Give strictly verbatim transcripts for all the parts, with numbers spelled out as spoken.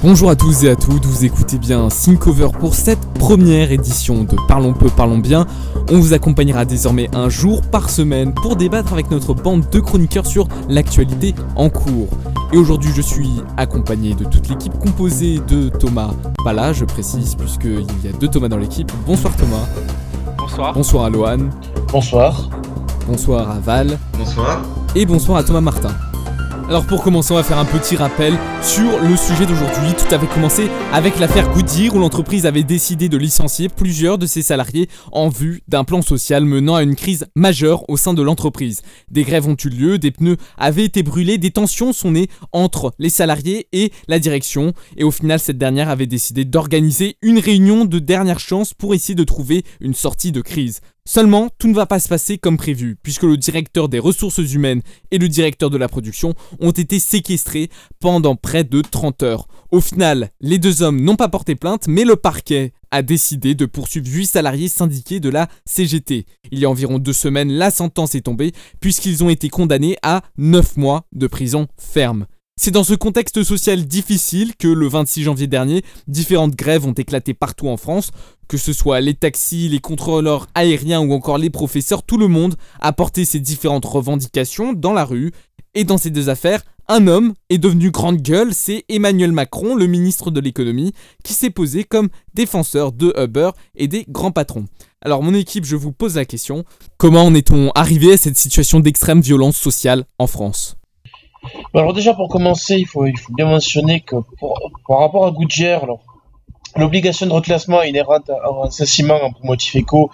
Bonjour à tous et à toutes, vous écoutez bien Syncover pour cette première édition de Parlons peu, parlons bien. On vous accompagnera désormais un jour par semaine pour débattre avec notre bande de chroniqueurs sur l'actualité en cours. Et aujourd'hui je suis accompagné de toute l'équipe composée de Thomas, pas là je précise puisqu'il y a deux Thomas dans l'équipe. Bonsoir Thomas. Bonsoir. Bonsoir à Lohan. Bonsoir. Bonsoir à Val. Bonsoir. Et bonsoir à Thomas Martin. Alors pour commencer, on va faire un petit rappel sur le sujet d'aujourd'hui. Tout avait commencé avec l'affaire Goodyear où l'entreprise avait décidé de licencier plusieurs de ses salariés en vue d'un plan social menant à une crise majeure au sein de l'entreprise. Des grèves ont eu lieu, des pneus avaient été brûlés, des tensions sont nées entre les salariés et la direction. Et au final, cette dernière avait décidé d'organiser une réunion de dernière chance pour essayer de trouver une sortie de crise. Seulement, tout ne va pas se passer comme prévu, puisque le directeur des ressources humaines et le directeur de la production ont été séquestrés pendant près de trente heures. Au final, les deux hommes n'ont pas porté plainte, mais le parquet a décidé de poursuivre huit salariés syndiqués de la C G T. Il y a environ deux semaines, la sentence est tombée, puisqu'ils ont été condamnés à neuf mois de prison ferme. C'est dans ce contexte social difficile que le vingt-six janvier dernier, différentes grèves ont éclaté partout en France. Que ce soit les taxis, les contrôleurs aériens ou encore les professeurs, tout le monde a porté ses différentes revendications dans la rue. Et dans ces deux affaires, un homme est devenu grande gueule, c'est Emmanuel Macron, le ministre de l'économie, qui s'est posé comme défenseur de Uber et des grands patrons. Alors mon équipe, je vous pose la question, comment en est-on arrivé à cette situation d'extrême violence sociale en France ? Alors déjà pour commencer, il faut, il faut bien mentionner que pour, par rapport à Goodyear, alors, l'obligation de reclassement inhérente à un licenciement pour motif éco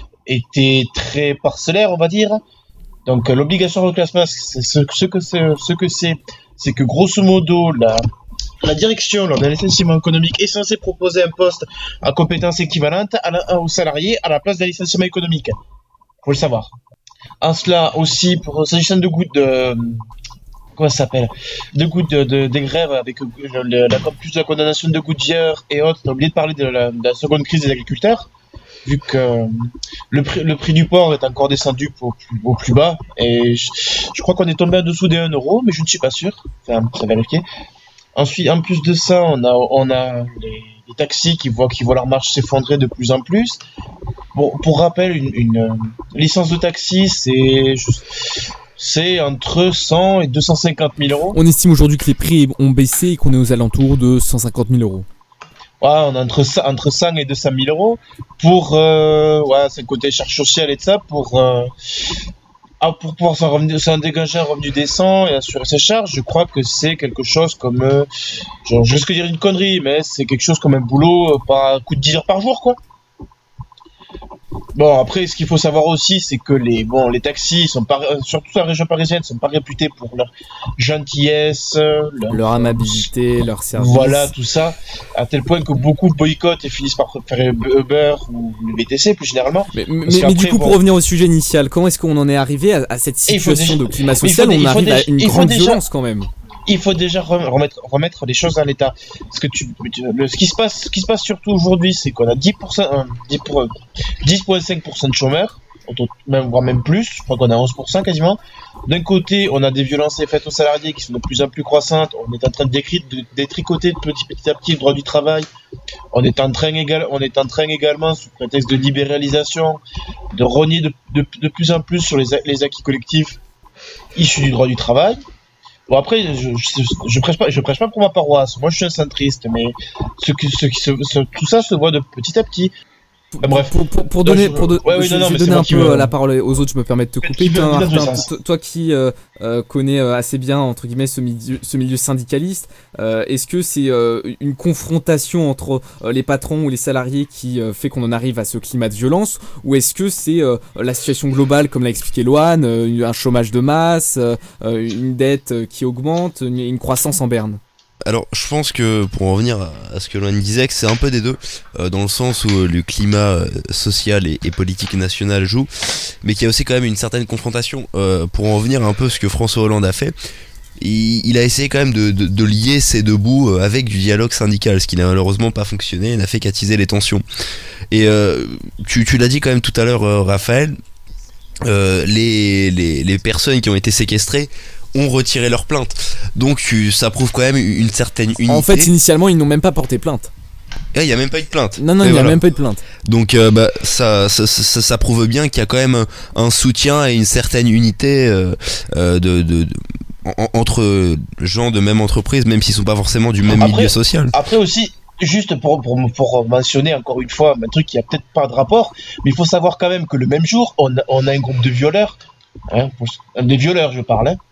était très parcellaire, on va dire. Donc l'obligation de reclassement, c'est ce, ce que c'est, ce que c'est, c'est que grosso modo la, la direction lors d'un licenciement économique est censée proposer un poste à compétences équivalentes à la, aux salariés à la place d'un licenciement économique. Faut le savoir. En cela aussi, pour s'agissant de gouttes de Comment ça s'appelle De gouttes de, de, des grèves avec le, la, plus de la condamnation de Goodyear et autres. On a oublié de parler de la, de la seconde crise des agriculteurs, vu que le prix, le prix du porc est encore descendu au plus, au plus bas. Et je, je crois qu'on est tombé en dessous des un euro, mais je ne suis pas sûr. Enfin, ça va vérifier. Ensuite, en plus de ça, on a, on a les, les taxis qui voient, qui voient leur marge s'effondrer de plus en plus. Bon, pour rappel, une, une licence de taxi, c'est juste... C'est entre cent et deux cent cinquante mille euros. On estime aujourd'hui que les prix ont baissé et qu'on est aux alentours de cent cinquante mille euros. Ouais, on est entre, entre cent et deux cent mille euros pour, euh, ouais, c'est le côté charge sociale et de ça, pour, euh, ah, pour pouvoir s'en, revenu, s'en dégager un revenu décent et assurer ses charges. Je crois que c'est quelque chose comme, euh, genre, je risque de dire une connerie, mais c'est quelque chose comme un boulot par coup de dix heures par jour, quoi. Bon, après, ce qu'il faut savoir aussi, c'est que les, bon, les taxis, sont pas, surtout dans la région parisienne, ne sont pas réputés pour leur gentillesse, leur, leur amabilité, leur service. Voilà, tout ça, à tel point que beaucoup boycottent et finissent par faire Uber ou le V T C plus généralement. Mais, mais, mais du coup, bon, pour revenir au sujet initial, comment est-ce qu'on en est arrivé à, à cette situation déjà, de climat social ? On arrive déjà, à une grande déjà, violence quand même. Il faut déjà remettre, remettre les choses dans l'état. Parce que tu, le, ce qui se passe, ce qui se passe surtout aujourd'hui, c'est qu'on a dix pour cent, dix virgule cinq pour cent de chômeurs, même, voire même plus. Je crois qu'on a onze pour cent quasiment. D'un côté, on a des violences faites aux salariés qui sont de plus en plus croissantes. On est en train de, décri- de détricoter petit, petit à petit le droit du travail. On est en train égal, on est en train également, sous prétexte de libéralisation, de rogner de, de, de plus en plus sur les, les acquis collectifs issus du droit du travail. Bon, après, je, je, je prêche pas, je prêche pas pour ma paroisse. Moi, je suis un centriste, mais ce qui, ce qui, ce, ce, tout ça se voit de petit à petit. Enfin, bref, pour, pour, pour donner, pour de, ouais, oui, je, non, non, je vais donner un peu me... la parole aux autres. Je me permets de te couper. Toi, Martin, toi, toi qui euh, euh, connais assez bien entre guillemets ce milieu, ce milieu syndicaliste, euh, est-ce que c'est euh, une confrontation entre euh, les patrons ou les salariés qui euh, fait qu'on en arrive à ce climat de violence, ou est-ce que c'est euh, la situation globale, comme l'a expliqué Lohan, euh, un chômage de masse, euh, une dette qui augmente, une, une croissance en berne? Alors je pense que pour en revenir à ce que Lohan disait, que c'est un peu des deux, euh, dans le sens où euh, le climat euh, social et, et politique national joue, mais qu'il y a aussi quand même une certaine confrontation. Euh, pour en revenir un peu à ce que François Hollande a fait, il, il a essayé quand même de, de, de lier ces deux bouts euh, avec du dialogue syndical, ce qui n'a malheureusement pas fonctionné et n'a fait qu'attiser les tensions. Et euh, tu, tu l'as dit quand même tout à l'heure, euh, Raphaël, euh, les, les, les personnes qui ont été séquestrées ont retiré leur plainte. Donc euh, ça prouve quand même une certaine unité. En fait, initialement, ils n'ont même pas porté plainte. Il n'y a même pas eu de plainte. Non, non, Et il n'y voilà. a même pas eu de plainte. Donc euh, bah, ça, ça, ça, ça prouve bien qu'il y a quand même un, un soutien et une certaine unité euh, euh, de, de, de, en, entre gens de même entreprise, même s'ils sont pas forcément du même Après- milieu social. Après aussi, juste pour, pour, pour mentionner encore une fois un truc qui a peut-être pas de rapport, mais il faut savoir quand même que le même jour, on a, on a un groupe de violeurs, hein, pour- des violeurs je parle, hein,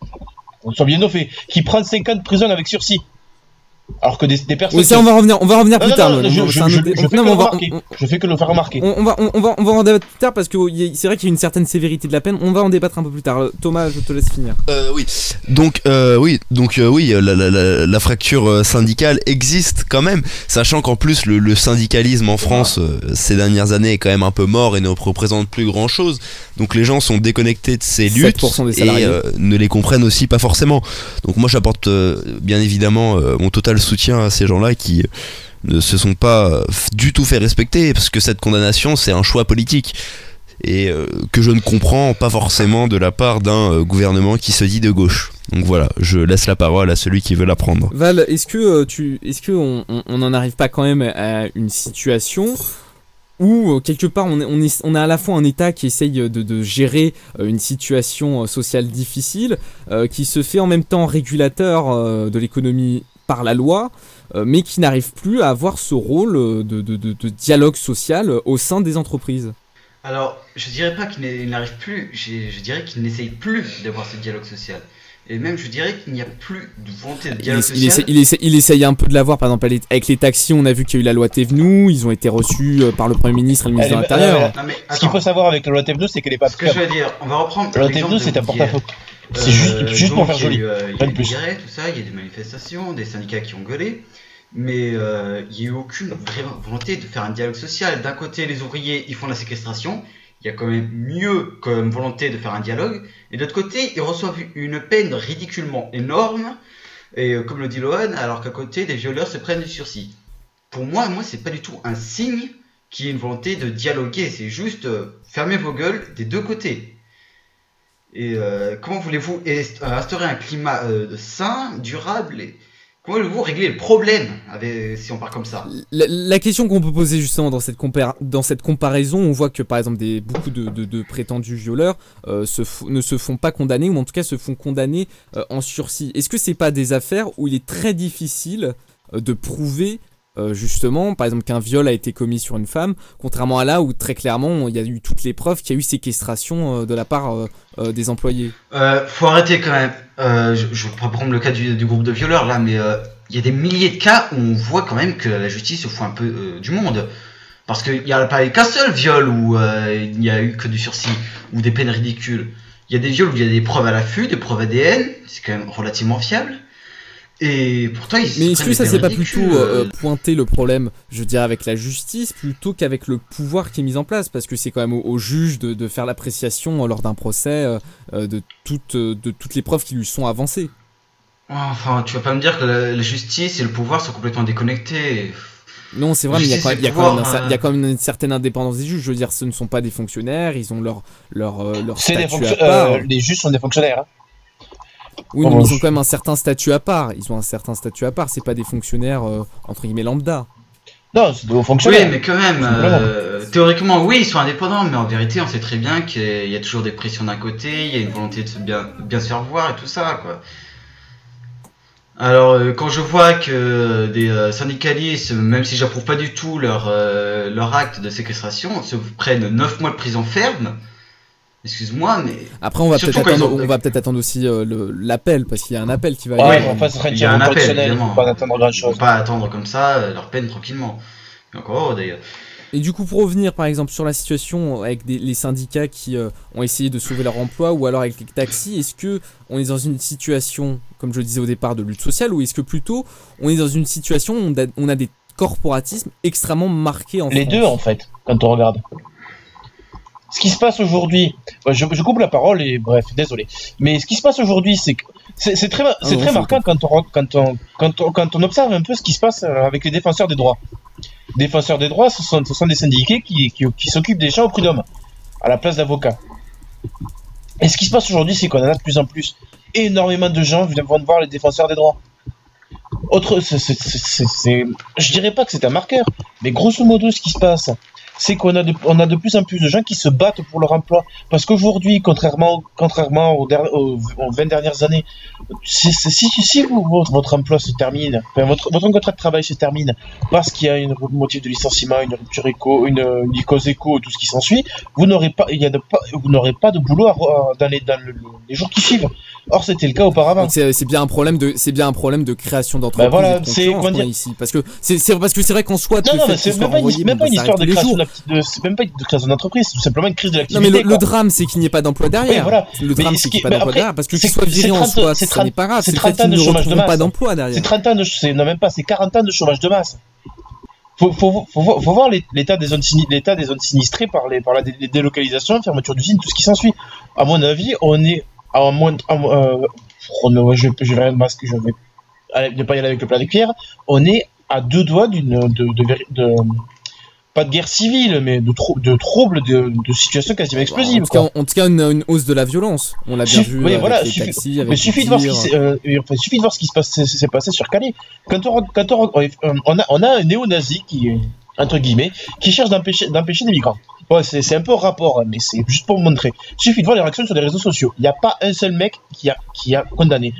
on soit bien au fait, qui prend cinq ans de prison avec sursis. Alors que des, des personnes... Oui, ça, on va revenir, on va revenir Non, plus non, tard. non, Loan. je, On- je, c'est un je- autre- je fais que non, mais le on va- remarquer. on- Je fais que le faire remarquer. On, on va, on, on va, on va en débattre plus tard parce que y a- c'est vrai qu'il y a une certaine sévérité de la peine. On va en débattre un peu plus tard. Thomas, je te laisse finir. Euh, oui. Donc euh, oui, donc euh, oui, la, la, la, la fracture euh, syndicale existe quand même, sachant qu'en plus le, le syndicalisme en France euh, ces dernières années est quand même un peu mort et ne représente plus grand chose. Donc les gens sont déconnectés de ces luttes sept pour cent des et salariés. euh, ne les comprennent aussi pas forcément. Donc moi j'apporte euh, bien évidemment euh, mon total soutien à ces gens-là qui euh, ne se sont pas euh, f- du tout fait respecter, parce que cette condamnation c'est un choix politique et euh, que je ne comprends pas forcément de la part d'un euh, gouvernement qui se dit de gauche. Donc voilà, je laisse la parole à celui qui veut la prendre. Val, est-ce que euh, tu, est-ce que on, on, on en arrive pas quand même à une situation où euh, quelque part on est, on est, on a à la fois un État qui essaye de, de gérer euh, une situation euh, sociale difficile, euh, qui se fait en même temps régulateur euh, de l'économie par la loi, euh, mais qui n'arrive plus à avoir ce rôle euh, de, de, de, de dialogue social euh, au sein des entreprises. Alors, je dirais pas qu'il n'est- il n'arrive plus, je, je dirais qu'il n'essaye plus d'avoir ce dialogue social. Et même, je dirais qu'il n'y a plus de volonté de Il, dialogue essa- il, social. essa- il, essa- il essaye un peu de l'avoir, par exemple avec- avec les taxis, on a vu qu'il y a eu la loi Thévenoud, ils ont été reçus euh, par le Premier ministre et le ministre de Elle est- l'Intérieur. euh, Non mais Ce qu'il attends, faut savoir avec la loi Thévenoud, c'est qu'elle est pas ce que je fiable. veux dire, on va reprendre La loi l'exemple Thévenoud, de c'est un Goodyear. porte-à-faux. C'est juste, juste pour donc, faire il y a joli. eu, euh, Il y Rien a de eu plus. des grèves, tout ça, il y a eu des manifestations, des syndicats qui ont gueulé, mais euh, il n'y a eu aucune vraie volonté de faire un dialogue social. D'un côté, les ouvriers, ils font la séquestration, il y a quand même mieux comme volonté de faire un dialogue, et de l'autre côté, ils reçoivent une peine ridiculement énorme, et euh, comme le dit Lohan, alors qu'à côté, des violeurs se prennent du sursis. Pour moi, moi, c'est pas du tout un signe qu'il y ait une volonté de dialoguer, c'est juste euh, fermez vos gueules des deux côtés. Et euh, comment voulez-vous est- instaurer un climat euh, sain, durable, et comment voulez-vous régler le problème avec, si on part comme ça? La, la question qu'on peut poser justement dans cette, compara- dans cette comparaison, on voit que par exemple des, beaucoup de, de- de prétendus violeurs euh, se f- ne se font pas condamner, ou en tout cas se font condamner euh, en sursis. Est-ce que c'est pas des affaires où il est très difficile euh, de prouver euh, justement, par exemple, qu'un viol a été commis sur une femme, contrairement à là où très clairement il y a eu toutes les preuves qu'il y a eu séquestration euh, de la part euh, euh, des employés? Euh, faut arrêter quand même. Euh, je, je vais pas prendre le cas du, du groupe de violeurs là, mais euh, il y a des milliers de cas où on voit quand même que la justice se fout un peu euh, du monde. Parce qu'il n'y a pas eu qu'un seul viol où euh, il n'y a eu que du sursis ou des peines ridicules. Il y a des viols où il y a des preuves à l'affût, des preuves A D N, c'est quand même relativement fiable. Et pourtant, ils se Mais est-ce prennent que des ça peines c'est pas ridicules, plutôt euh, euh, pointer le problème, je dirais, avec la justice plutôt qu'avec le pouvoir qui est mis en place? Parce que c'est quand même au, au juge de, de faire l'appréciation euh, lors d'un procès euh, euh, de, toutes, euh, de toutes les preuves qui lui sont avancées. Enfin, tu vas pas me dire que la, la justice et le pouvoir sont complètement déconnectés. Non, c'est vrai, mais il y a Justice quand et même, il y a pouvoir, quand même un cer- euh. il y a quand même une certaine indépendance des juges. Je veux dire, ce ne sont pas des fonctionnaires, ils ont leur, leur, euh, leur C'est des statut à fonctionnaires. part. Euh, les juges sont des fonctionnaires. Hein. Oui, Oh, mais bon, ils ont je- quand même un certain statut à part. Ils ont un certain statut à part, c'est pas des fonctionnaires euh, entre guillemets lambda. Non, c'est des hauts Oui, fonctionnaires. mais quand même, euh, théoriquement, oui, ils sont indépendants, mais en vérité, on sait très bien qu'il y a toujours des pressions d'un côté, il y a une volonté de se bien, bien se faire voir et tout ça, quoi. Alors, euh, quand je vois que des euh, syndicalistes, même si j'approuve pas du tout leur, euh, leur acte de séquestration, se prennent neuf mois de prison ferme, excuse-moi, mais Après, on va Surtout peut-être quand ils attendre, ont- on va peut-être attendre aussi euh, le- l'appel, parce qu'il y a un appel qui va Ouais, y mais avoir. enfin, ce serait une il y a un tirage appel, fonctionnel, il évidemment. faut pas attendre grand Ils vont chose. pas attendre comme ça euh, leur peine tranquillement. Et encore heureux, d'ailleurs. Et du coup, pour revenir par exemple sur la situation avec des- les syndicats qui euh, ont essayé de sauver leur emploi, ou alors avec les taxis, est-ce que on est dans une situation, comme je le disais au départ, de lutte sociale, ou est-ce que plutôt on est dans une situation où on a, on a des corporatismes extrêmement marqués en Les France? deux, en fait, quand on regarde. Ce qui se passe aujourd'hui, ouais, je, je coupe la parole et bref, désolé. Mais ce qui se passe aujourd'hui, c'est que c'est c'est très, c'est non, très c'est marquant quand on, quand, on, quand, on, quand on observe un peu ce qui se passe euh, avec les défenseurs des droits. Défenseurs des droits, ce sont, ce sont des syndiqués qui, qui, qui s'occupent des gens au prud'homme, à la place d'avocats. Et ce qui se passe aujourd'hui, c'est qu'on en a de plus en plus. énormément de gens viennent voir les défenseurs des droits. Autre, c'est, c'est, c'est, c'est, je dirais pas que c'est un marqueur, mais grosso modo, ce qui se passe, c'est qu'on a de, on a de plus en plus de gens qui se battent pour leur emploi. Parce qu'aujourd'hui, contrairement, contrairement aux, der, aux, aux vingt dernières années, si, si, si vous, votre, votre emploi se termine, enfin, votre, votre contrat de travail se termine parce qu'il y a une motif de licenciement, une rupture éco, une, une cause éco, tout ce qui s'ensuit, vous n'aurez pas, il y a de, vous n'aurez pas de boulot à, dans, les, dans le, les jours qui suivent. Or, c'était le cas auparavant. C'est, c'est bien un problème de, c'est bien un problème de création d'entreprise. Ben voilà, et de c'est comment dire ici, parce que c'est, c'est parce que c'est vrai qu'en soi, non, non, mais c'est même pas une, même pas une histoire de création, de, c'est même pas de création d'entreprise, c'est tout simplement une crise de l'activité. Non, mais le, le drame, c'est qu'il n'y ait pas d'emploi derrière. Oui, voilà. Le drame, c'est qu'il n'y ait pas d'emploi après, derrière, parce que qu'il soit viré en soi, ce n'est pas grave. C'est le trente fait ans de qu'ils ne chômage de retrouveront masse. pas d'emploi derrière. C'est trente ans de, c'est, non même pas, c'est quarante ans de chômage de masse. Faut, faut, faut, faut, faut voir l'état des zones sinistres, l'état des zones sinistrées par les, par la dé- les délocalisations, fermeture d'usines, tout ce qui s'ensuit. À mon avis, on est à moins, à, euh, oh non, je, je vais rien de masque, je vais aller- ne pas y aller avec le plat de pierre. On est à deux doigts d'une, de, de, véri- de, pas de guerre civile, mais de, trou- de troubles, de, de situations quasiment explosives. En tout cas, Quoi. en tout cas, une, une hausse de la violence. On l'a bien Suffi- vu oui, avec voilà, les suffi- taxis, avec mais les suffit de voir ce qui tirs. s'est, euh, et enfin, suffit de voir ce qui se passe, s'est, s'est passé sur Calais. Quand on, quand on, euh, on a, on a un néo-nazi qui, est, entre guillemets, qui cherche d'empêcher, d'empêcher des migrants. Ouais, c'est, c'est un peu rapport, hein, mais c'est juste pour vous montrer. Suffit de voir les réactions sur les réseaux sociaux. Il n'y a pas un seul mec qui a, qui a condamné.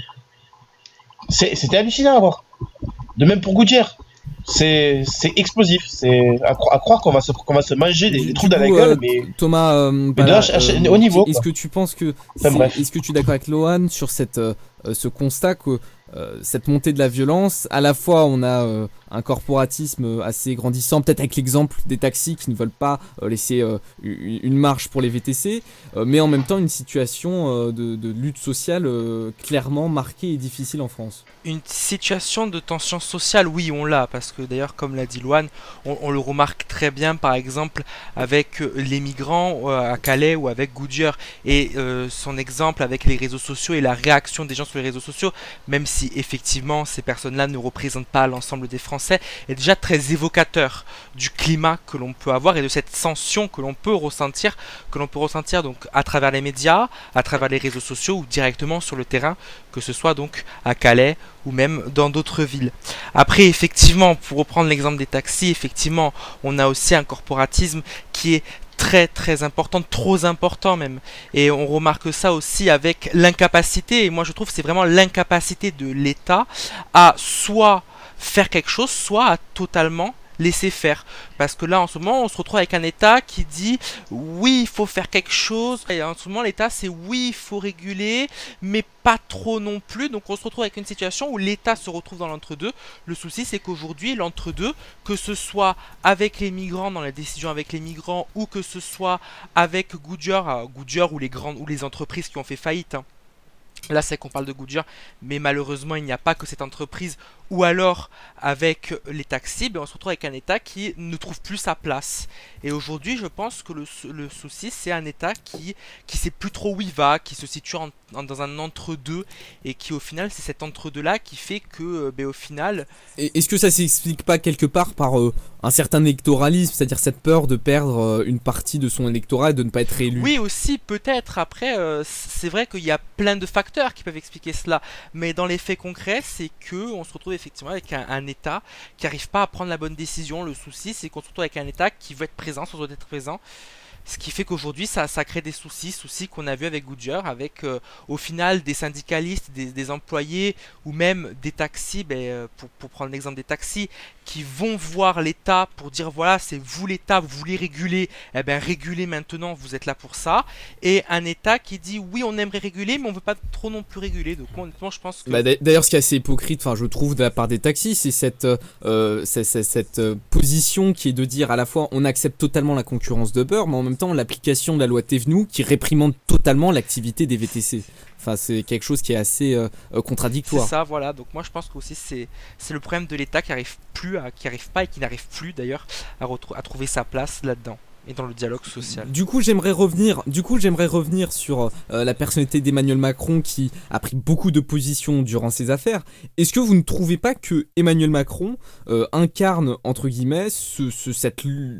C'est, c'était hallucinant à voir. De même pour Goodyear. C'est, c'est explosif. C'est à, cro- à croire qu'on va se, qu'on va se manger des, Du- des du trous dans la coup, gueule, euh, mais Thomas, euh, de Bala, H- H- euh, au niveau, Est-ce quoi. que tu penses que Enfin, c'est- bref. est-ce que tu es d'accord avec Lohan sur cette euh, euh, ce constat que euh, cette montée de la violence, à la fois on a euh, un corporatisme assez grandissant, peut-être avec l'exemple des taxis qui ne veulent pas euh, laisser euh, une une marge pour les V T C, euh, mais en même temps une situation euh, de, de lutte sociale euh, clairement marquée et difficile en France. Une situation de tension sociale, oui, on l'a, parce que d'ailleurs, comme l'a dit Loan, on, on le remarque très bien, par exemple, avec euh, les migrants euh, à Calais ou avec Goodyear, et euh, son exemple avec les réseaux sociaux et la réaction des gens sur les réseaux sociaux, même si effectivement ces personnes-là ne représentent pas l'ensemble des Français, est déjà très évocateur du climat que l'on peut avoir et de cette tension que l'on peut ressentir, que l'on peut ressentir donc à travers les médias, à travers les réseaux sociaux ou directement sur le terrain, que ce soit donc à Calais ou même dans d'autres villes. Après, effectivement, pour reprendre l'exemple des taxis, effectivement, on a aussi un corporatisme qui est très très important, trop important même. Et on remarque ça aussi avec l'incapacité, et moi je trouve que c'est vraiment l'incapacité de l'État à soit faire quelque chose, soit à totalement laisser faire. Parce que là en ce moment on se retrouve avec un État qui dit oui il faut faire quelque chose, et en ce moment l'État c'est oui il faut réguler, mais pas trop non plus, donc on se retrouve avec une situation où l'État se retrouve dans l'entre-deux. Le souci c'est qu'aujourd'hui l'entre-deux, que ce soit avec les migrants, dans la décision avec les migrants, ou que ce soit avec Goodyear, euh, Goodyear ou les grandes ou les entreprises qui ont fait faillite, hein. Là, c'est qu'on parle de Goodyear, mais malheureusement, il n'y a pas que cette entreprise. Ou alors, avec les taxis, ben, on se retrouve avec un État qui ne trouve plus sa place. Et aujourd'hui, je pense que le, le souci, c'est un État qui qui sait plus trop où il va, qui se situe en- en- dans un entre-deux, et qui, au final, c'est cet entre-deux-là qui fait que, euh, ben, au final, Et est-ce que ça s'explique pas quelque part par euh, un certain électoralisme, c'est-à-dire cette peur de perdre euh, une partie de son électorat et de ne pas être élu? oui, aussi, peut-être. Après, euh, c'est vrai qu'il y a plein de facteurs qui peuvent expliquer cela. Mais dans les faits concrets, c'est que on se retrouve effectivement avec un, un État qui n'arrive pas à prendre la bonne décision. Le souci, c'est qu'on se retrouve avec un État qui veut être présent sans être présent. Ce qui fait qu'aujourd'hui, ça, ça crée des soucis, soucis qu'on a vu avec Goodyear, avec euh, au final des syndicalistes, des, des employés ou même des taxis, ben, euh, pour, pour prendre l'exemple des taxis, qui vont voir l'État pour dire voilà, c'est vous l'État, vous voulez réguler, eh bien régulez maintenant, vous êtes là pour ça. Et un État qui dit oui, on aimerait réguler, mais on veut pas trop non plus réguler. Donc moi, honnêtement, je pense que. Bah, d'a- D'ailleurs, ce qui est assez hypocrite, enfin, je trouve, de la part des taxis, c'est cette, euh, c'est- c'est- cette euh, position qui est de dire à la fois on accepte totalement la concurrence de Uber, mais en même temps l'application de la loi Thévenoud qui réprimande totalement l'activité des V T C. Enfin, c'est quelque chose qui est assez euh, euh, C'est contradictoire. ça, voilà. Donc moi, je pense que aussi c'est c'est le problème de l'État qui arrive plus, à, qui arrive pas et qui n'arrive plus d'ailleurs à, retrou- à trouver sa place là-dedans et dans le dialogue social. Du coup, j'aimerais revenir. Du coup, j'aimerais revenir sur euh, la personnalité d'Emmanuel Macron qui a pris beaucoup de positions durant ces affaires. Est-ce que vous ne trouvez pas que Emmanuel Macron euh, incarne entre guillemets ce, ce- cette lu-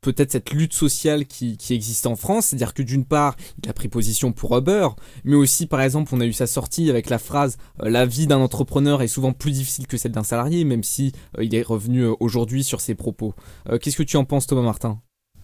peut-être cette lutte sociale qui, qui existe en France, c'est-à-dire que d'une part, il a pris position pour Uber, mais aussi, par exemple, on a eu sa sortie avec la phrase euh, « La vie d'un entrepreneur est souvent plus difficile que celle d'un salarié », même si euh, il est revenu euh, aujourd'hui sur ses propos. Euh, qu'est-ce que tu en penses, Thomas Martin ?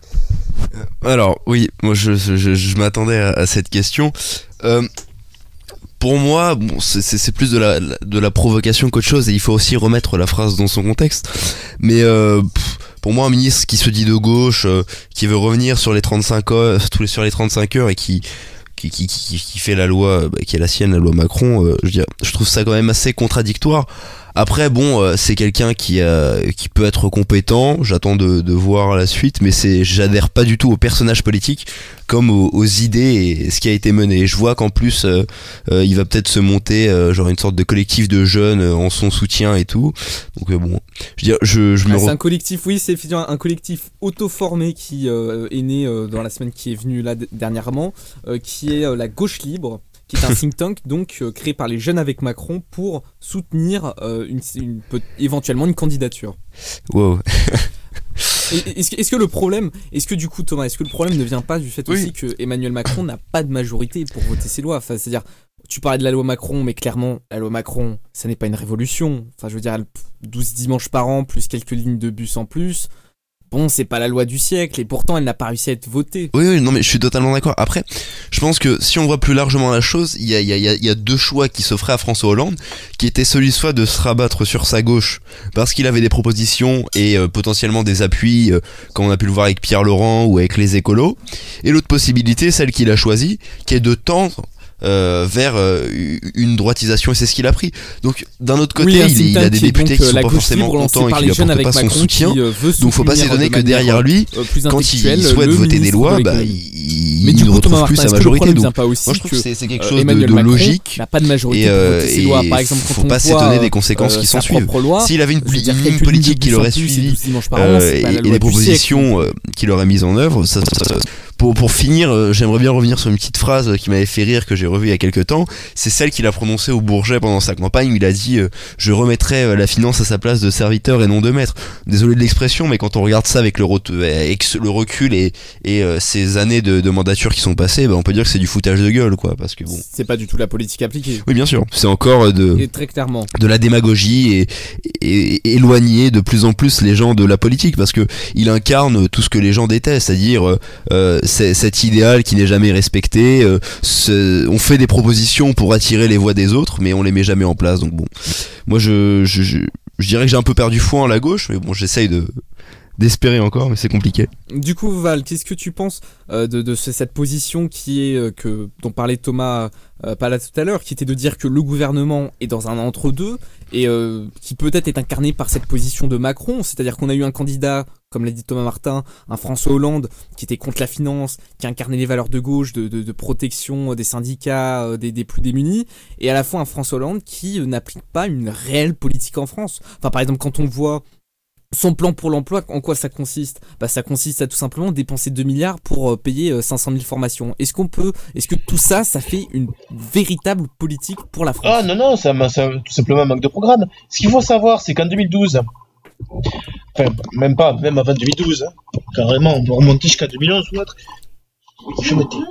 Alors, oui, moi je, je, je m'attendais à, à cette question. Euh, pour moi, bon, c'est, c'est, c'est plus de la, de la provocation qu'autre chose, et il faut aussi remettre la phrase dans son contexte. Mais euh, pff, pour moi, un ministre qui se dit de gauche, euh, qui veut revenir sur les trente-cinq heures, sur les trente-cinq heures et qui, qui, qui, qui, qui fait la loi, bah, qui est la sienne, la loi Macron, euh, je, veux dire, je trouve ça quand même assez contradictoire. Après, bon, euh, c'est quelqu'un qui, euh, qui peut être compétent, j'attends de, de voir la suite, mais c'est, j'adhère pas du tout au personnage politique comme aux, aux idées et ce qui a été mené. Je vois qu'en plus, euh, euh, il va peut-être se monter euh, genre une sorte de collectif de jeunes euh, en son soutien et tout. Donc euh, bon, je veux dire, je, je me... Ah, c'est re- un collectif, oui, c'est effectivement un collectif auto-formé qui euh, est né euh, dans la semaine qui est venue là d- dernièrement, euh, qui est euh, la Gauche Libre, qui est un think tank donc euh, créé par les jeunes avec Macron pour soutenir euh, une, une, peut- éventuellement une candidature. Wow. Et, est-ce, que, est-ce que le problème, est-ce que du coup Thomas, est-ce que le problème ne vient pas du fait Oui. aussi que Emmanuel Macron n'a pas de majorité pour voter ses lois ? Enfin, c'est-à-dire, tu parlais de la loi Macron, mais clairement, la loi Macron, ça n'est pas une révolution. Enfin, je veux dire, elle- douze dimanches par an, plus quelques lignes de bus en plus. Bon, c'est pas la loi du siècle, et pourtant, elle n'a pas réussi à être votée. Oui, oui, non, mais je suis totalement d'accord. Après, je pense que si on voit plus largement la chose, il y a, il y, a, il y, a, il y a deux choix qui s'offraient à François Hollande, qui étaient celui soit de se rabattre sur sa gauche, parce qu'il avait des propositions et euh, potentiellement des appuis, euh, comme on a pu le voir avec Pierre Laurent ou avec les écolos, et l'autre possibilité, celle qu'il a choisie, qui est de tendre Euh, vers euh, une droitisation, et c'est ce qu'il a pris. Donc d'un autre côté, Oui, un il, think il a tank des qui est députés donc, qui euh, sont la pas gauche forcément libre lancée contents et par qui les lui jeunes apportent avec pas son Macron soutien. qui, euh, veut Donc faut pas soutenir s'étonner de que derrière manière, lui, euh, plus quand intellectuelle, il souhaite le voter des ministre lois, de bah, l'économie. il, Mais il du ne coup, Thomas retrouve plus Martin, sa est-ce que le majorité. problème Donc vient pas aussi moi je trouve que que c'est, c'est quelque euh, chose de, Emmanuel de Macron logique n'a pas de majorité et, pour euh, voter ses et lois. Par exemple, quand faut on pas voit, s'étonner des conséquences euh, qui sa s'en suivent. propre loi, S'il avait une, je veux dire, une quelques politique lignes de qu'il bus en aurait plus et suivie douze dimanches par an, euh, c'est pas la et, et loi les du siècle. propositions euh, qu'il aurait mises en œuvre, ça, ça, ça- pour, pour finir, euh, j'aimerais bien revenir sur une petite phrase qui m'avait fait rire, que j'ai revue il y a quelques temps. C'est celle qu'il a prononcée au Bourget pendant sa campagne, où il a dit euh, je remettrai euh, la finance à sa place de serviteur et non de maître. Désolé de l'expression, mais quand on regarde ça avec le, re- avec le recul et, et euh, ces années de, de mandature qui sont passées, bah, on peut dire que c'est du foutage de gueule, quoi, parce que bon. C'est pas du tout la politique appliquée. Oui, bien sûr, c'est encore euh, de Et très clairement. de la démagogie et, et, et éloigner de plus en plus les gens de la politique, parce que il incarne tout ce que les gens détestent, c'est-à-dire euh, euh, c'est, cet idéal qui n'est jamais respecté. Euh, ce, on fait des propositions pour attirer les voix des autres, mais on les met jamais en place. Donc bon, moi je, je, je, je dirais que j'ai un peu perdu foi en la gauche, mais bon, j'essaye de d'espérer encore, mais c'est compliqué. Du coup, Val, qu'est-ce que tu penses euh, de, de ce- cette position qui est euh, que dont parlait Thomas euh, Pala tout à l'heure, qui était de dire que le gouvernement est dans un entre-deux et euh, qui peut-être est incarné par cette position de Macron, c'est-à-dire qu'on a eu un candidat, comme l'a dit Thomas Martin, un François Hollande qui était contre la finance, qui incarnait les valeurs de gauche, de, de, de protection des syndicats, euh, des, des plus démunis, et à la fois un François Hollande qui euh, n'applique pas une réelle politique en France. Enfin, par exemple, quand on voit son plan pour l'emploi, en quoi ça consiste ? Bah, ça consiste à tout simplement dépenser deux milliards pour euh, payer euh, cinq cent mille formations. Est-ce qu'on peut, est-ce que tout ça, ça fait une véritable politique pour la France ? Ah non, non, ça, m'a- ça, tout simplement un manque de programme. Ce qu'il faut savoir, c'est qu'en deux mille douze, enfin, même pas, même avant deux mille douze, hein, carrément, on peut remonter jusqu'à deux mille onze ou autre. Je me tais.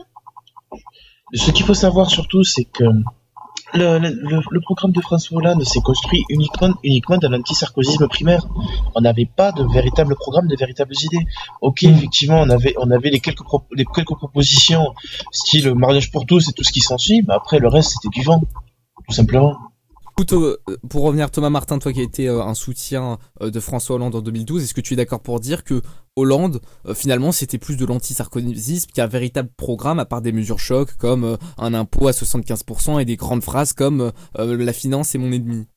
Ce qu'il faut savoir surtout, c'est que le, le, le- le programme de François Hollande s'est construit uniquement, uniquement dans l'anti-sarkozysme primaire. On n'avait pas de véritable programme, de véritables idées. Ok, effectivement, on avait, on avait les quelques, pro- les quelques propositions, style mariage pour tous et tout ce qui s'ensuit, mais après, le reste, c'était du vent, tout simplement. Écoute, euh, pour revenir, Thomas Martin, toi qui as été euh, un soutien euh, de François Hollande en deux mille douze, est-ce que tu es d'accord pour dire que Hollande, euh, finalement, c'était plus de l'anti-sarkozysme qu'un véritable programme, à part des mesures chocs comme euh, un impôt à soixante-quinze pour cent et des grandes phrases comme euh, la finance est mon ennemi?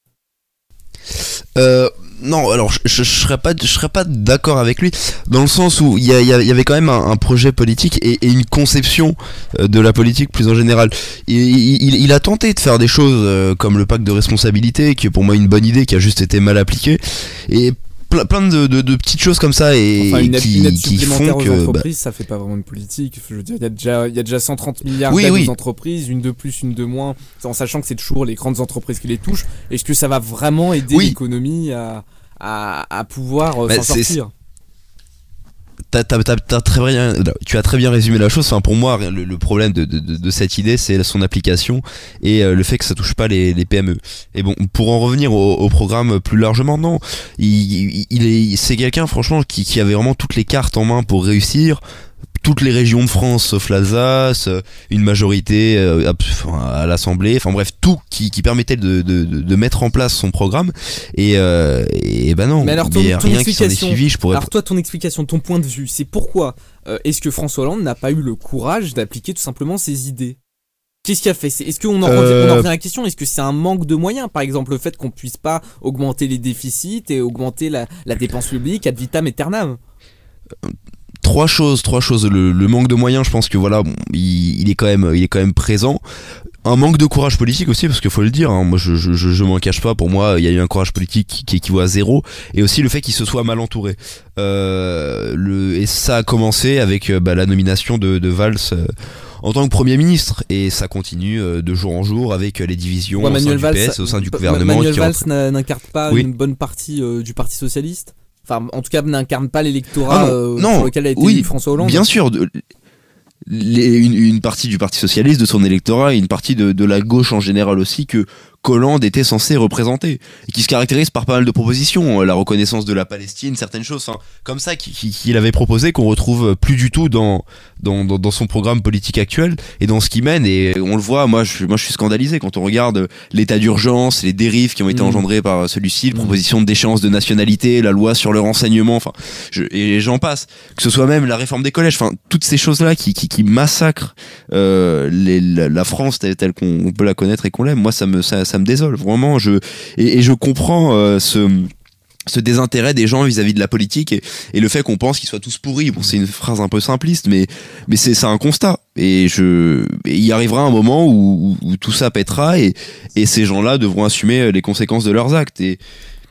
Euh, non, alors je, je, je serais pas, je serais pas d'accord avec lui dans le sens où il y, a, il y, a, il y avait quand même un, un projet politique et, et une conception euh, de la politique plus en général. Il, il, il a tenté de faire des choses euh, comme le pacte de responsabilité, qui est pour moi une bonne idée, qui a juste été mal appliquée, et plein, plein de, de, de petites choses comme ça et Enfin, une aide, qui, une aide qui supplémentaire font aux que bah, entreprises, ça fait pas vraiment une politique. Je veux dire, il y a déjà, il y a déjà cent trente milliards Oui, d'aides oui. aux entreprises, une de plus, une de moins, en sachant que c'est toujours les grandes entreprises qui les touchent. Est-ce que ça va vraiment aider Oui. l'économie à, à, à pouvoir euh, Bah, s'en c'est- sortir? t'as, t'as, t'as, t'as très bien, tu as très bien résumé la chose. Enfin, pour moi, le, le problème de, de, de cette idée, c'est son application et euh, le fait que ça touche pas les, les P M E. Et bon, pour en revenir au, au programme plus largement, non, il, il, il est, c'est quelqu'un, franchement, qui, qui avait vraiment toutes les cartes en main pour réussir. Toutes les régions de France sauf l'Alsace, une majorité euh, à l'Assemblée, enfin bref, tout qui, qui permettait de, de, de mettre en place son programme. Et, euh, et ben non, mais alors ton, mais ton rien qui s'en est suivi, je pourrais. Alors toi, ton explication, ton point de vue, c'est pourquoi euh, est-ce que François Hollande n'a pas eu le courage d'appliquer tout simplement ses idées ? Qu'est-ce qui a fait ? Est-ce qu'on en, euh... on en revient à la question ? Est-ce que c'est un manque de moyens ? Par exemple, le fait qu'on puisse pas augmenter les déficits et augmenter la, la dépense publique ad vitam aeternam ? Trois choses, trois choses. Le, le manque de moyens, je pense que voilà, bon, il, il est quand même, il est quand même présent. Un manque de courage politique aussi, parce qu'il faut le dire. Hein, moi, je, je, je m'en cache pas. Pour moi, il y a eu un courage politique qui, qui équivaut à zéro, et aussi le fait qu'il se soit mal entouré. Euh, le, et ça a commencé avec bah, la nomination de, de Valls. Euh, en tant que Premier ministre, et ça continue euh, de jour en jour avec les divisions ouais, au sein Valls, du P S, au sein du gouvernement. Manuel qui Valls rentre... n'incarne pas oui. une bonne partie euh, du Parti Socialiste. Enfin, en tout cas, n'incarne pas l'électorat ah non, euh, non, sur lequel a été oui, élu François Hollande. Bien sûr, de, les, une, une partie du Parti Socialiste, de son électorat, et une partie de, de la gauche en général aussi, que Hollande était censé représenter, et qui se caractérise par pas mal de propositions, la reconnaissance de la Palestine, certaines choses, enfin, comme ça, qu'il qui, qui avait proposé, qu'on retrouve plus du tout dans, dans, dans, dans son programme politique actuel, et dans ce qu'il mène, et on le voit, moi je, moi je suis scandalisé quand on regarde l'état d'urgence, les dérives qui ont été mmh. engendrées par celui-ci, les mmh. propositions de déchéance de nationalité, la loi sur le renseignement, enfin, je, et j'en passe, que ce soit même la réforme des collèges, enfin, toutes ces choses-là qui, qui, qui massacrent euh, les, la, la France telle, telle qu'on peut la connaître et qu'on l'aime, moi ça me, ça, ça me désole vraiment, je et, et je comprends euh, ce ce désintérêt des gens vis-à-vis de la politique et, et le fait qu'on pense qu'ils soient tous pourris. Bon, c'est une phrase un peu simpliste, mais mais c'est c'est un constat. Et je et il arrivera un moment où, où, où tout ça pètera et et ces gens-là devront assumer les conséquences de leurs actes et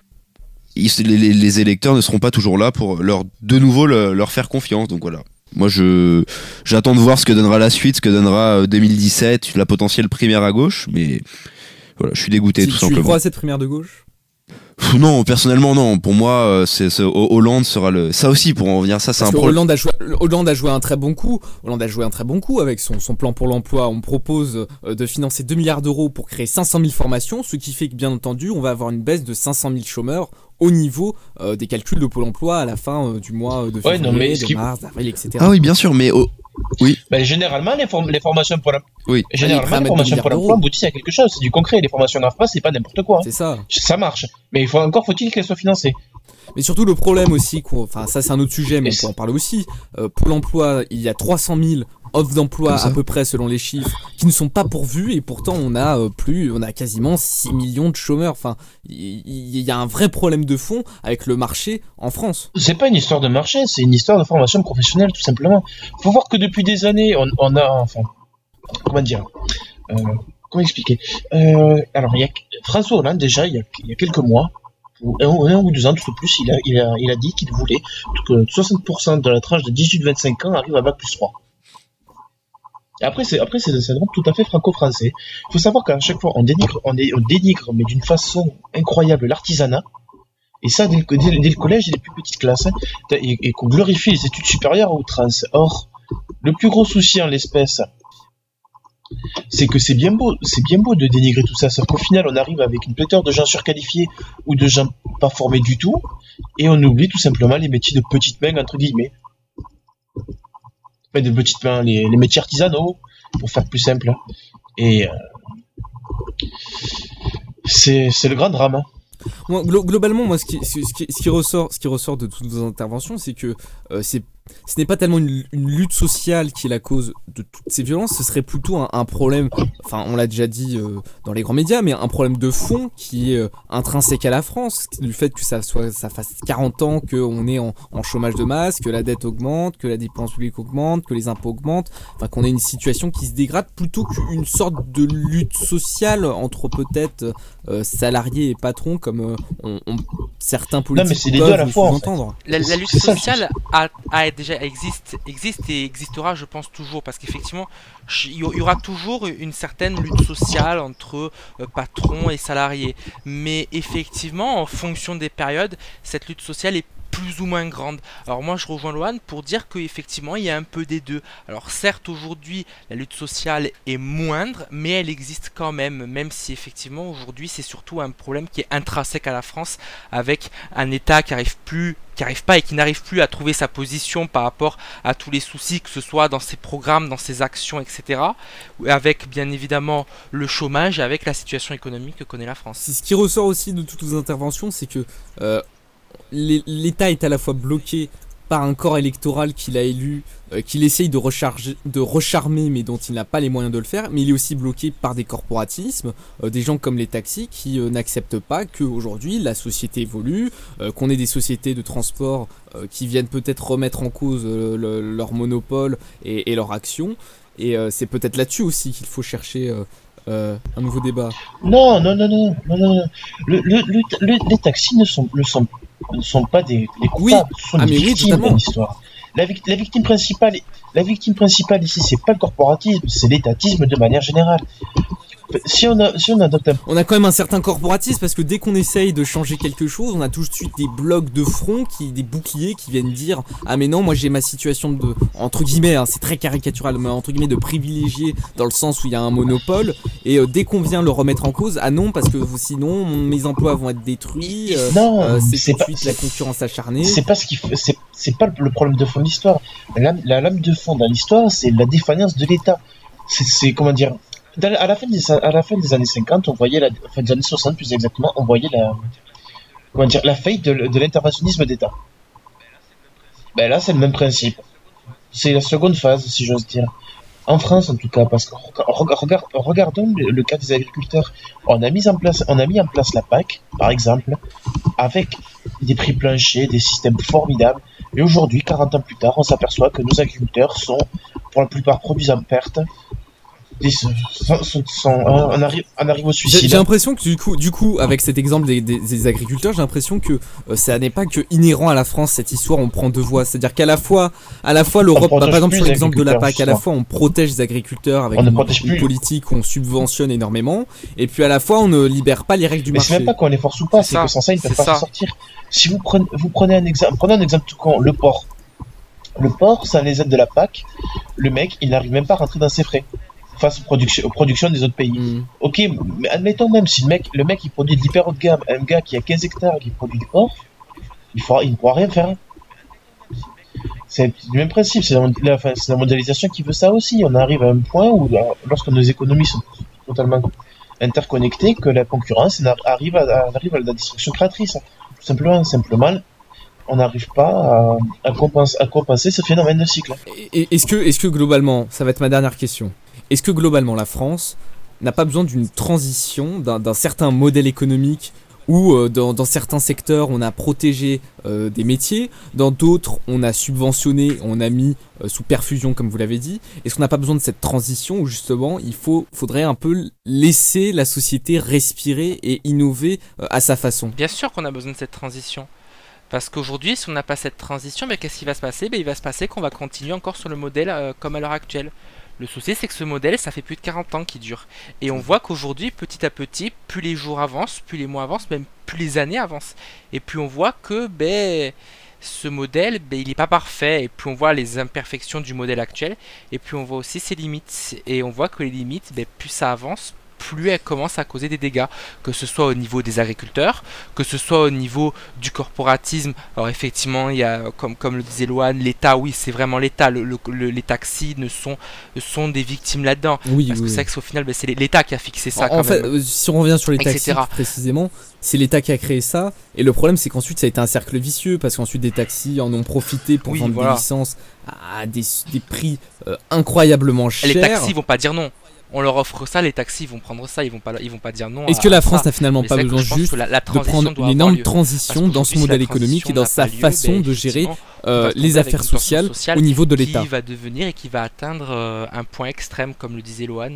ils, les, les électeurs ne seront pas toujours là pour leur de nouveau le, leur faire confiance. Donc voilà. Moi, je j'attends de voir ce que donnera la suite, ce que donnera deux mille dix-sept, la potentielle primaire à gauche, mais voilà, je suis dégoûté, si tout tu simplement. Tu crois à cette primaire de gauche ? Non, personnellement non. Pour moi, c'est, c'est Hollande sera le. Ça aussi, pour en revenir, ça c'est Parce un problème. Hollande a joué, Hollande a joué un très bon coup. Hollande a joué un très bon coup avec son, son plan pour l'emploi. On propose de financer deux milliards d'euros pour créer cinq cent mille formations, ce qui fait que bien entendu, on va avoir une baisse de cinq cent mille chômeurs au niveau euh, des calculs de Pôle Emploi à la fin euh, du mois de février, ouais, non, mais de qui... mars, d'avril, et cetera. Ah oui, bien sûr, mais oh, oui. Ben, généralement, les, form- les formations pour l'emploi, oui. généralement, les formations pour l'emploi aboutissent à quelque chose. C'est du concret. Les formations d'A F P A, c'est pas n'importe quoi. C'est ça. Ça marche. Mais il faut encore faut-il qu'elles soient financées. Mais surtout le problème aussi, enfin ça c'est un autre sujet, mais on peut en parler aussi. Euh, Pôle Emploi, il y a trois cent mille offres d'emploi à peu près selon les chiffres qui ne sont pas pourvues et pourtant on a euh, plus, on a quasiment six millions de chômeurs. Enfin, il y, y a un vrai problème de fond avec le marché en France. C'est pas une histoire de marché, c'est une histoire de formation professionnelle tout simplement. Faut voir que depuis des années, on, on a, enfin, comment dire, euh, comment expliquer. Euh, alors il y a François Hollande déjà il y a, il y a quelques mois. Un, un ou deux ans tout au plus, il a, il a, il a dit qu'il voulait que soixante pour cent de la tranche de dix-huit vingt-cinq ans arrive à bac plus trois. Et après, c'est, après, c'est, c'est un groupe tout à fait franco-français. Il faut savoir qu'à chaque fois, on dénigre, on, est, on dénigre, mais d'une façon incroyable, l'artisanat. Et ça, dès le, dès, dès le collège et les plus petites classes. Hein, et, et qu'on glorifie les études supérieures à outrance. Or, le plus gros souci en l'espèce, c'est que c'est bien beau, c'est bien beau de dénigrer tout ça, sauf qu'au final on arrive avec une pléthore de gens surqualifiés ou de gens pas formés du tout, et on oublie tout simplement les métiers de petites mains entre guillemets. Enfin, de petites mains, les, les métiers artisanaux, pour faire plus simple. Et euh, c'est, c'est le grand drame. Hein. Moi, glo- globalement, moi, ce qui, ce, qui, ce qui ressort, ce qui ressort de toutes vos interventions, c'est que euh, c'est ce n'est pas tellement une, une lutte sociale qui est la cause de toutes ces violences, ce serait plutôt un, un problème, enfin on l'a déjà dit euh, dans les grands médias, mais un problème de fond qui est euh, intrinsèque à la France, du fait que ça, soit, ça fasse quarante ans qu'on est en, en chômage de masse, que la dette augmente, que la dépense publique augmente, que les impôts augmentent, enfin qu'on ait une situation qui se dégrade plutôt qu'une sorte de lutte sociale entre peut-être euh, salariés et patrons comme euh, on, on, certains politiques non, mais c'est les deux à la fois, entendre. En fait. La, la lutte sociale a, a déjà existe, existe et existera, je pense, toujours, parce qu'effectivement, il y aura toujours une certaine lutte sociale entre euh, patrons et salariés. Mais effectivement, en fonction des périodes, cette lutte sociale est plus ou moins grande. Alors moi je rejoins Lohan pour dire qu'effectivement il y a un peu des deux. Alors certes aujourd'hui la lutte sociale est moindre, mais elle existe quand même, même si effectivement aujourd'hui c'est surtout un problème qui est intrinsèque à la France, avec un État qui arrive plus qui arrive pas et qui n'arrive plus à trouver sa position par rapport à tous les soucis, que ce soit dans ses programmes, dans ses actions, et cetera. Avec bien évidemment le chômage et avec la situation économique que connaît la France. C'est ce qui ressort aussi de toutes vos interventions, c'est que euh, l'É- l'État est à la fois bloqué par un corps électoral qu'il a élu, euh, qu'il essaye de, recharger, de recharmer, mais dont il n'a pas les moyens de le faire, mais il est aussi bloqué par des corporatismes, euh, des gens comme les taxis qui euh, n'acceptent pas qu'aujourd'hui la société évolue, euh, qu'on ait des sociétés de transport euh, qui viennent peut-être remettre en cause euh, le- leur monopole et, et leur action, et euh, c'est peut-être là-dessus aussi qu'il faut chercher euh, euh, un nouveau débat. Non, non, non, non, non, non, non. Le, le, le, le- les taxis ne sont, ne sont, ne sont pas des, des coupables, ce sont Ah, des mais oui, victimes totalement. dans l'histoire. La, vic- la victime principale, la victime principale ici, c'est pas le corporatisme, c'est l'étatisme de manière générale. Si on, a, si on adopte un On a quand même un certain corporatisme parce que dès qu'on essaye de changer quelque chose, on a tout de suite des blocs de front, qui, des boucliers qui viennent dire ah mais non moi j'ai ma situation de entre guillemets hein, c'est très caricatural mais entre guillemets de privilégié dans le sens où il y a un monopole et euh, dès qu'on vient le remettre en cause ah non parce que sinon mes emplois vont être détruits euh, Non, euh, c'est c'est tout de pas- suite c'est- la concurrence acharnée. C'est pas ce qui fait- c'est c'est pas le problème de fond de l'histoire. La, la lame de fond dans l'histoire, c'est la défaillance de l'État. C'est c'est- comment dire dans- à la fin des à la fin des années cinquante, on voyait la enfin des années soixante plus exactement, on voyait la comment dire la faillite de, de l'interventionnisme d'État. Ben là, c'est le même principe. C'est la seconde phase, si j'ose dire. En France, en tout cas, parce que rega- rega- regardons le, le cas des agriculteurs. On a mis en place, on a mis en place la P A C, par exemple, avec des prix planchers, des systèmes formidables. Et aujourd'hui, quarante ans plus tard, on s'aperçoit que nos agriculteurs sont, pour la plupart, produits en perte. Des, sont, sont, sont- on, arrive, on arrive au J'ai suicide. j'ai l'impression que du coup, du coup, avec cet exemple des, des- des agriculteurs, j'ai l'impression que euh, ça n'est pas que inhérent à la France cette histoire. On prend deux voies, c'est-à-dire qu'à la fois, à la fois l'Europe, bah, protège par exemple plus sur les l'exemple de la P A C, à agriculteurs, la justement. fois on protège les agriculteurs avec On ne une, protège une plus. politique où on subventionne énormément, et puis à la fois on ne libère pas les règles du Mais c'est marché. même pas qu'on les force ou pas, C'est c'est ça, que sans ça, ils ne peuvent c'est pas ça. s'en sortir. Si vous prenez, vous prenez un exemple, prenez un exemple tout con, le porc. Le porc, sans les aides de la P A C, le mec, il n'arrive même pas à rentrer dans ses frais face aux productions, aux productions des autres pays. Mm. Ok, mais admettons même si le mec, le mec il produit de l'hyper haut de gamme, un gars qui a quinze hectares qui produit du porc, il, fera, il ne pourra rien faire. C'est le même principe, c'est la, mon- la- enfin, c'est la mondialisation qui veut ça aussi. On arrive à un point où, euh, lorsque nos économies sont totalement interconnectées, que la concurrence n'a- arrive à, à- arrive à la destruction créatrice. Tout simplement, simplement, on n'arrive pas à, à, compenser, à compenser ce phénomène de cycle. Et- et- Est-ce que, est-ce que globalement, ça va être ma dernière question, est-ce que globalement la France n'a pas besoin d'une transition, d'un d'un certain modèle économique où euh, dans, dans certains secteurs on a protégé euh, des métiers, dans d'autres on a subventionné, on a mis euh, sous perfusion comme vous l'avez dit. Est-ce qu'on n'a pas besoin de cette transition où justement il faut, faudrait un peu laisser la société respirer et innover euh, à sa façon? Bien sûr qu'on a besoin de cette transition. Parce qu'aujourd'hui, si on n'a pas cette transition, ben, qu'est-ce qui va se passer? Ben, il va se passer qu'on va continuer encore sur le modèle euh, comme à l'heure actuelle. Le souci, c'est que ce modèle, ça fait plus de quarante ans qu'il dure. Et on voit qu'aujourd'hui, petit à petit, plus les jours avancent, plus les mois avancent, même plus les années avancent. Et puis on voit que ben, ce modèle, ben, il n'est pas parfait. Et plus on voit les imperfections du modèle actuel, et plus on voit aussi ses limites. Et on voit que les limites, ben, plus ça avance, plus elles commencent à causer des dégâts, que ce soit au niveau des agriculteurs, que ce soit au niveau du corporatisme. Alors effectivement, il y a, comme, comme le disait Lohan, l'État, oui, c'est vraiment l'État. Le, le- le- les taxis ne sont, sont des victimes là-dedans. Oui, Parce oui, que oui. c'est vrai qu'au final, ben, c'est l'État qui a fixé ça En, quand en fait, même. euh, si on revient sur les et taxis cetera. plus précisément, c'est l'État qui a créé ça. Et le problème, c'est qu'ensuite, ça a été un cercle vicieux parce qu'ensuite, des taxis en ont profité pour Oui, vendre voilà. des licences à des, des prix euh, incroyablement Et chers. les taxis vont pas dire non. On leur offre ça, les taxis vont prendre ça, ils vont pas, ils vont pas dire non. Est-ce à- que la à France ça. n'a finalement Mais pas c'est vrai que besoin je pense juste que la, la de transition prendre doit une avoir énorme lieu. transition Parce dans ce qu'aujourd'hui, si modèle la économique et transition dans n'a sa pas lieu, façon ben, de gérer effectivement, on euh, va se les retrouver avec affaires une tension sociales sociale au niveau de qui l'État? va devenir et qui va atteindre euh, un point extrême, comme le disait Lohan. euh,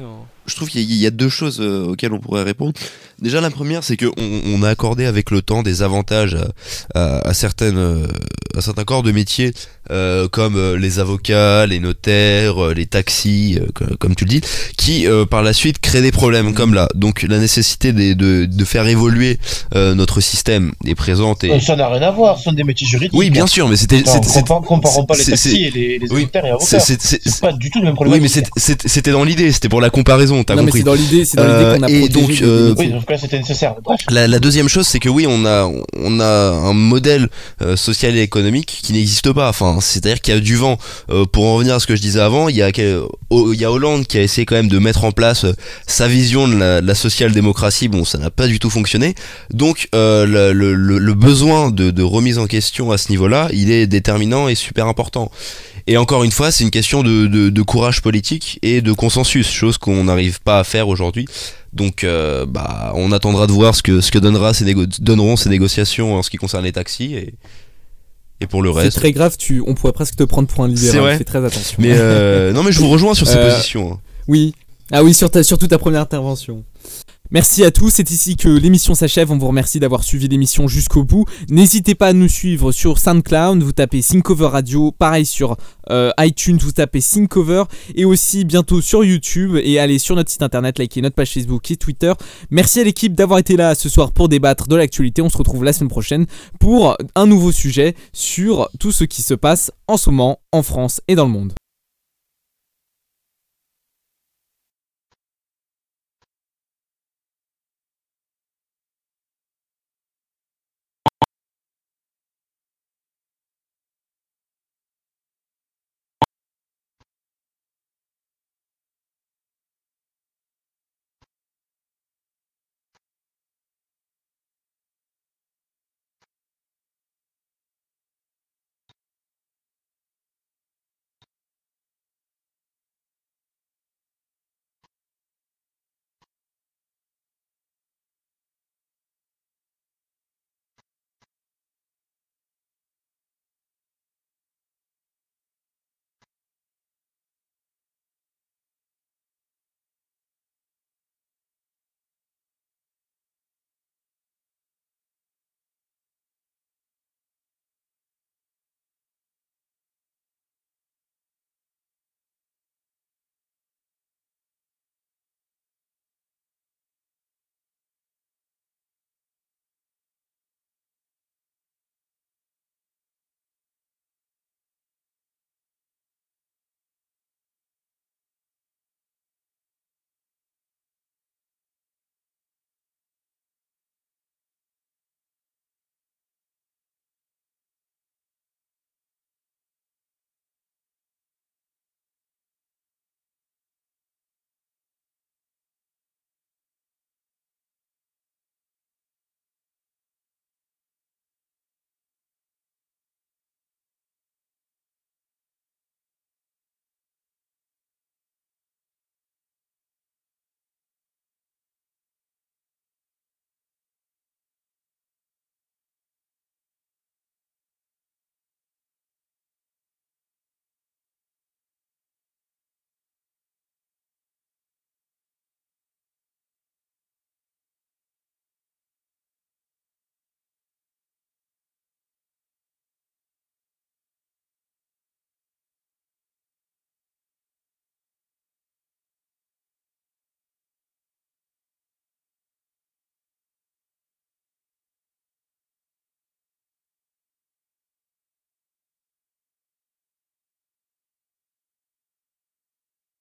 je trouve qu'il y a, il y a deux choses euh, auxquelles on pourrait répondre. Déjà, la première, c'est que on, on a accordé avec le temps des avantages à, à, à certaines, euh, à certains corps de métier, euh, comme euh, les avocats, les notaires, euh, les taxis, euh, comme, comme tu le dis, qui euh, par la suite créent des problèmes comme là. Donc, la nécessité de, de, de faire évoluer euh, notre système est présente. Et... Euh, Ça n'a rien à voir, ce sont des métiers juridiques. Oui, bien sûr, mais c'était. Enfin, c'était- compar- comparons pas les c'est- taxis c'est- et les, les oui, notaires et avocats. c'est- c'est- c'est- C'est pas du tout le même Oui, problème. mais c'est- c'est- c'était dans l'idée, c'était pour la comparaison, t'as Non, mais compris. c'est dans l'idée, c'est dans l'idée Euh, qu'on a et protégé donc, des- des euh, métiers. Oui, donc là c'était nécessaire. Bref. La, la deuxième chose, c'est que oui, on a, on a un modèle euh, social et économique qui n'existe pas. Enfin, c'est-à-dire qu'il y a du vent. Euh, pour en revenir à ce que je disais avant, il y a, quel- oh, il y a Hollande qui a essayé quand même de mettre en place euh, sa vision de la, de la social-démocratie. Bon, ça n'a pas du tout fonctionné. Donc, euh, le, le, le- le besoin de, de remise en question à ce niveau-là, il est déterminant et super important. Et encore une fois, c'est une question de, de, de courage politique et de consensus, chose qu'on n'arrive pas à faire aujourd'hui. Donc, euh, bah, on attendra de voir ce que ce que donnera ces négo- donneront ces négociations en ce qui concerne les taxis et et pour le C'est reste. très grave, tu, on pourrait presque te prendre pour un C'est libéral, vrai. fais très attention. Mais euh, non, mais je vous rejoins sur ces Euh, positions. hein. Oui. Ah oui, sur ta, surtout ta première intervention. Merci à tous, c'est ici que l'émission s'achève, on vous remercie d'avoir suivi l'émission jusqu'au bout. N'hésitez pas à nous suivre sur SoundCloud, vous tapez Syncover Radio, pareil sur euh, iTunes, vous tapez Syncover, et aussi bientôt sur YouTube, et allez sur notre site internet, likez notre page Facebook et Twitter. Merci à l'équipe d'avoir été là ce soir pour débattre de l'actualité, on se retrouve la semaine prochaine pour un nouveau sujet sur tout ce qui se passe en ce moment en France et dans le monde.